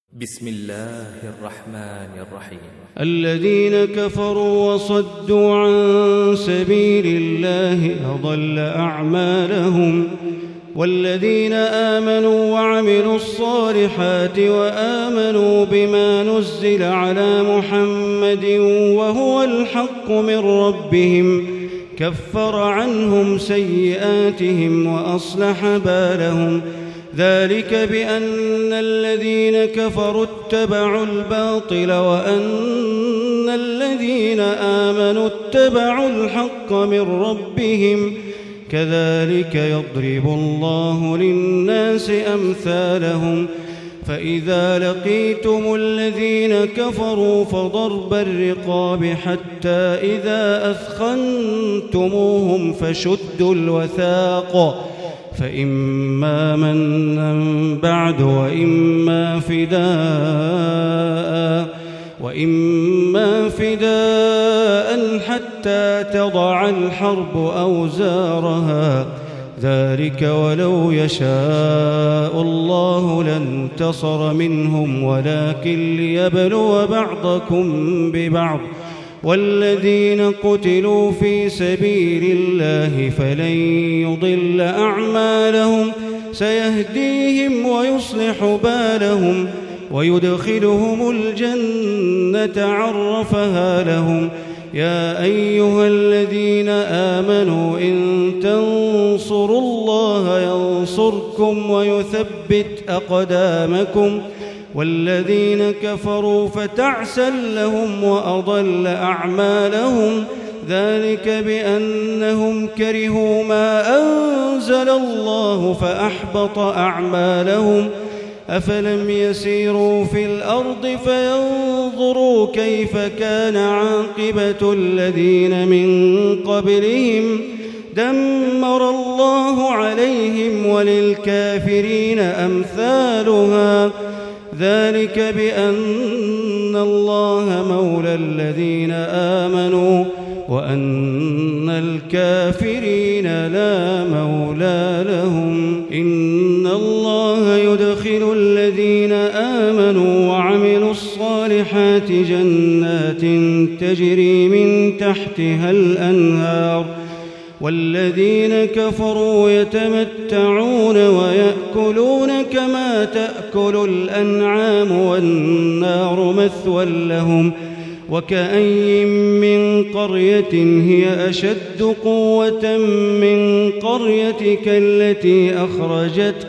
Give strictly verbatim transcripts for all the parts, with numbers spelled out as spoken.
بسم الله الرحمن الرحيم. الذين كفروا وصدوا عن سبيل الله أضل أعمالهم، والذين آمنوا وعملوا الصالحات وآمنوا بما نزل على محمد وهو الحق من ربهم كفر عنهم سيئاتهم وأصلح بالهم، ذلك بأن الذين كفروا اتبعوا الباطل وأن الذين آمنوا اتبعوا الحق من ربهم، كذلك يضرب الله للناس أمثالهم. فإذا لقيتم الذين كفروا فضرب الرقاب حتى إذا أثخنتموهم فشدوا الوثاق، فإما منا بعد وإما فداء وإما فداء حتى تضع الحرب أوزارها، ذلك ولو يشاء الله لانتصر منهم ولكن ليبلو بعضكم ببعض، والذين قتلوا في سبيل الله فلن يضل أعمالهم، سيهديهم ويصلح بالهم ويدخلهم الجنة عرفها لهم. يا أيها الذين آمنوا إن تنصروا الله ينصركم ويثبت أقدامكم، والذين كفروا فتعسا لهم وأضل أعمالهم، ذلك بأنهم كرهوا ما أنزل الله فأحبط أعمالهم. أفلم يسيروا في الأرض فينظروا كيف كان عاقبة الذين من قبلهم، دمر الله عليهم وللكافرين أمثالها، ذلك بأن الله مولى الذين آمنوا وأن الكافرين لا مولى لهم. إن الله يدخل الذين آمنوا وعملوا الصالحات جنات تجري من تحتها الأنهار، والذين كفروا يتمتعون ويأكلون كما تأكل الأنعام والنار مثوى لهم. وكأين من قرية هي أشد قوة من قريتك التي أخرجتك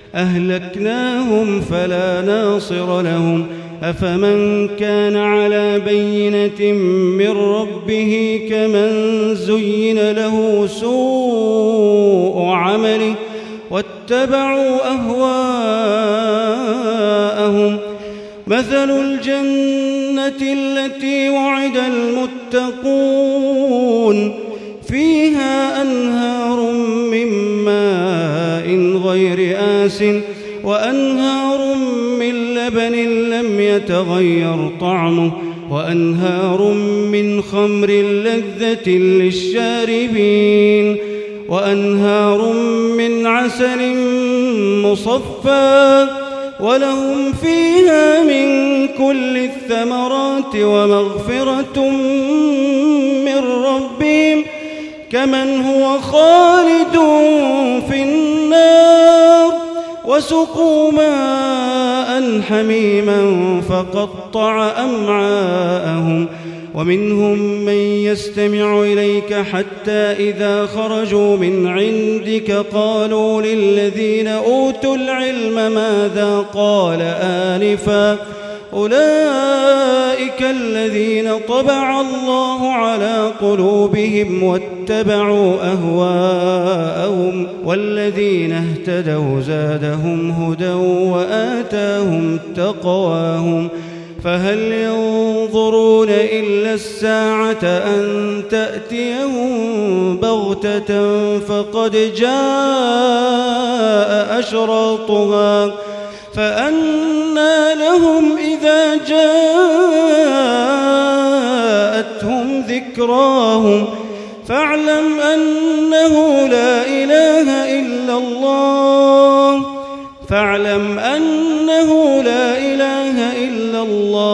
أهلكناهم فلا ناصر لهم. أفمن كان على بينة من ربه كمن زين له سوء عمله واتبعوا أهواءهم. مثل الجنة التي وعد المتقون فيها أنهار من ماء غير آسٍ وأنهار من لبن لم يتغير طعمه وأنهار من خمر لذة للشاربين وأنهار من عسل مصفى، ولهم فيها من كل الثمرات ومغفرة من ربهم كمن هو خالد في النار، وسقوا ماء حميما فقطع أمعاءهم. ومنهم من يستمع إليك حتى إذا خرجوا من عندك قالوا للذين أوتوا العلم ماذا قال آنفا، أولئك الذين طبع الله على قلوبهم واتبعوا أهواءهم، والذين اهتدوا زادهم هدى وآتاهم تقواهم. فهل ينظرون إلا الساعة أن تأتيهم بغتة فقد جاء أشراطها، فأنى لهم إذا جاءتهم ذكراهم. فاعلم أنه لا إله إلا الله فاعلم أنه لا إله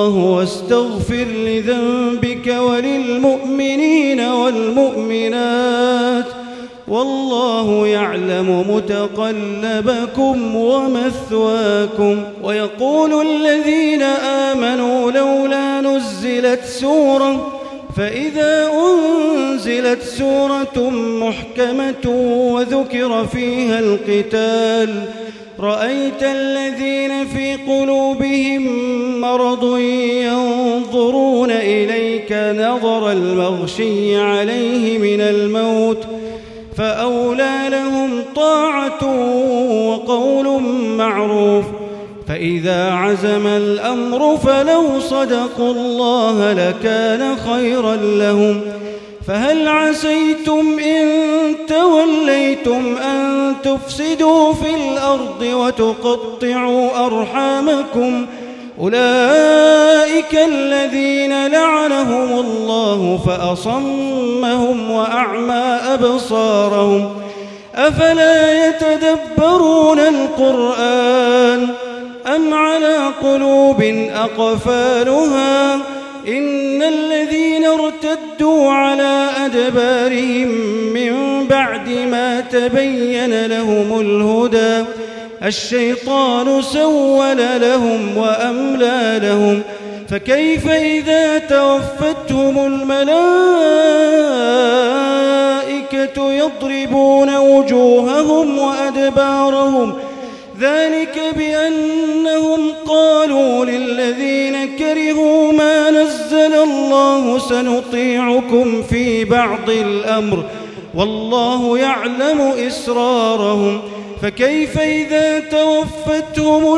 الله واستغفر لذنبك وللمؤمنين والمؤمنات والله يعلم متقلبكم ومثواكم. ويقول الذين آمنوا لولا نزلت سورة فإذا أنزلت سورة محكمة وذكر فيها القتال رأيت الذين في قلوبهم مرض ينظرون إليك نظر المغشي عليه من الموت فأولى لهم طاعة وقول معروف. فإذا عزم الأمر فلو صدقوا الله لكان خيرا لهم. فهل عسيتم إن توليتم أن تفسدوا في الأرض وتقطعوا أرحامكم أولئك الذين لعنهم الله فأصمهم وأعمى أبصارهم أفلا يتدبرون القرآن أم على قلوب أقفالها إن الذين ارتدوا على أدبارهم من بعد ما تبين لهم الهدى الشيطان سول لهم وأملى لهم. فكيف إذا توفتهم الملائكة يضربون وجوههم وأدبارهم ذلك بأنهم قالوا للذين كرهوا ما نزل الله سنطيعكم في بعض الأمر والله يعلم إسرارهم. فكيف إذا توفتهم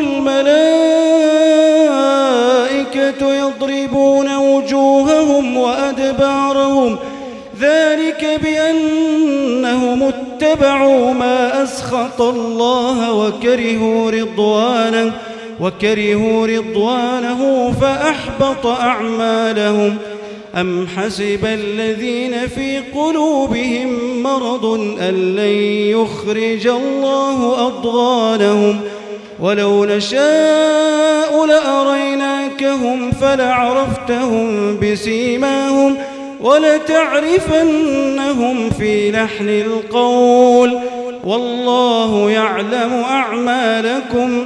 الملائكة يضربون وجوههم وأدبارهم ذلك بأنهم اتبعوا ما أسخط الله وكرهوا رضوانه وكرهوا رضوانه فأحبط أعمالهم. أم حسب الذين في قلوبهم مرض أن لن يخرج الله أضغانهم ولو نشاء لأريناكهم فلعرفتهم بسيماهم ولتعرفنهم في لحن القول والله يعلم أعمالكم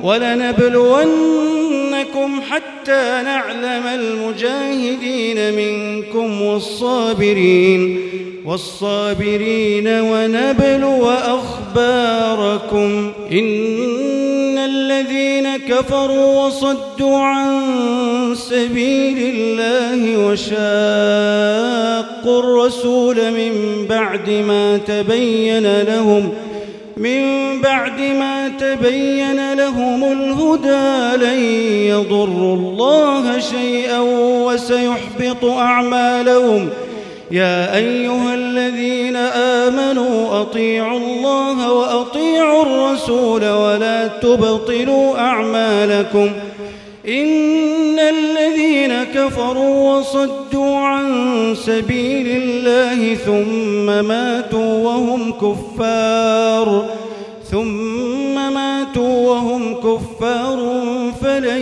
ولنبلونكم حتى نعلم المجاهدين منكم والصابرين والصابرين ونبلو أخباركم. إن الذين كفروا وصدوا عن سبيل الله وشاقوا الرسول من بعد ما تبين لهم من بعد ما تبين لهم الهدى لن يضروا الله شيئا وسيحبط أعمالهم. يا أيها الذين آمنوا أطيعوا الله وأطيعوا الرسول ولا تبطلوا أعمالكم. إن الذين كفروا وصدوا عن سبيل الله ثم ماتوا وهم كفار ثم ماتوا وهم كفار فلن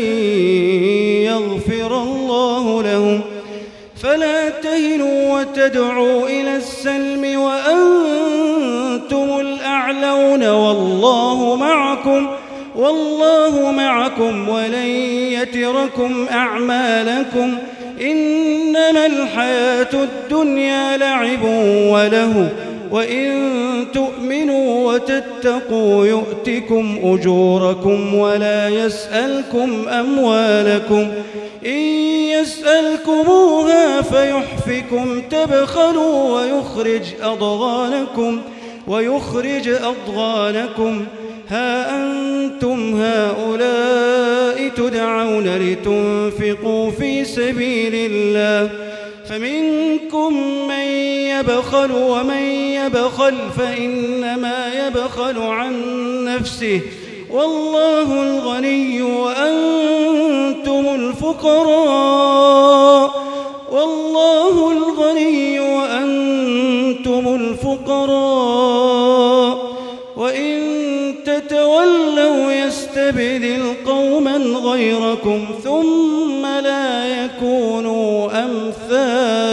يغفر الله لهم. فلا تهنوا وتدعوا إلى السلم وأنتم الأعلون والله معكم والله معكم ولن يتركم أعمالكم. إنما الحياة الدنيا لعب وله وإن تؤمنوا وتتقوا يؤتكم أجوركم ولا يسألكم أموالكم. إن يسألكموها فيحفكم تبخلوا ويخرج أضغانكم ويخرج أضغانكم. ها أنتم هؤلاء تدعون لتنفقوا في سبيل الله فمنكم من يبخل ومن يبخل فإنما يبخل عن نفسه والله الغني وأنتم الفقراء والله الغني وأنتم الفقراء. وإن تتولوا يستبدل قوما غيركم ثم لا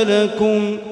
لكم